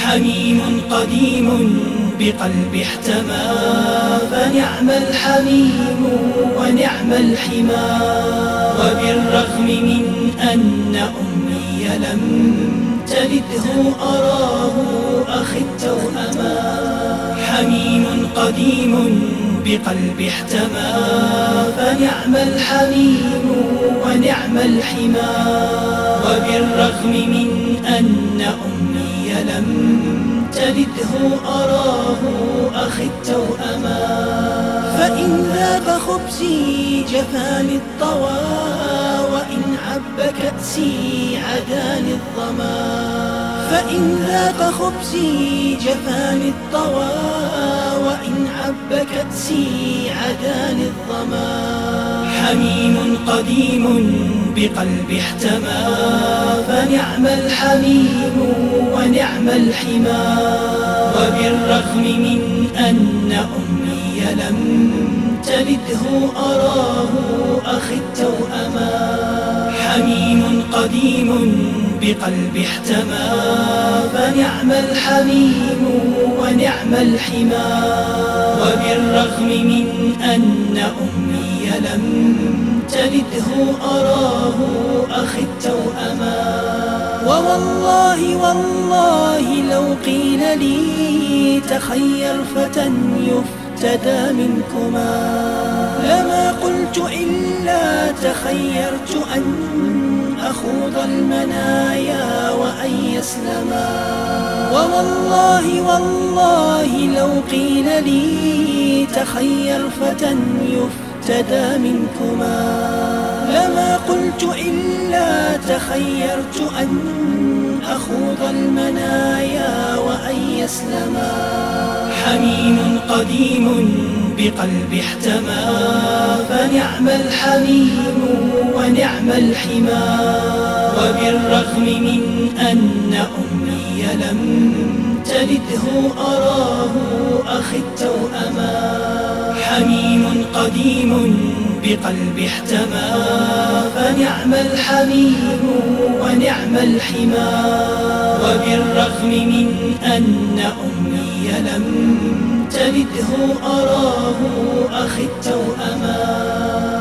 حميم قديم بقلب احتمى، فنعم الحميم ونعم الحمى. وبالرغم من أن أمي لم تلده أراه أخي التوأما. حميم قديم بقلب احتمى، فنعم الحميم ونعم الحمى. وبالرغم من أن أمي لم تلده أراه أخي التوأما. فإن ذاق خبزي جفاني الطوى، وإن عب كأسي عداني الظما. فإن ذاق خبزي جفاني الطوى، وإن عب كأسي عداني الظما. حميم قديم بقلب احتمى، فنعم الحميم ونعم الحمى. وبالرغم من أن أمي لم تلده أراه أخي التوأما. حميم قديم بقلب احتمى، فنعم الحميم ونعم الحمى. وبالرغم من أن أمي لم تلده أراه أخي التوأما. ووالله والله لو قيل لي تخير فتى يفتدى منكما، لما قلت إلا تخيرت أن أخوض المنايا وأن يسلما. ووالله والله لو قيل لي تخير فتى يفتدى منكما، لما قلت إلا تخيرت أن أخوض المنايا وأن يسلما. حميم قديم بقلب احتمى، فنعم الحميم ونعم الحمى. وبالرغم من أن أمي لم تلده أراه أخي التوأما. حميم قديم بقلب احتمى، فنعم الحميم ونعم الحمى. وبالرغم من أن أمي لم تلده أراه أخي التوأما.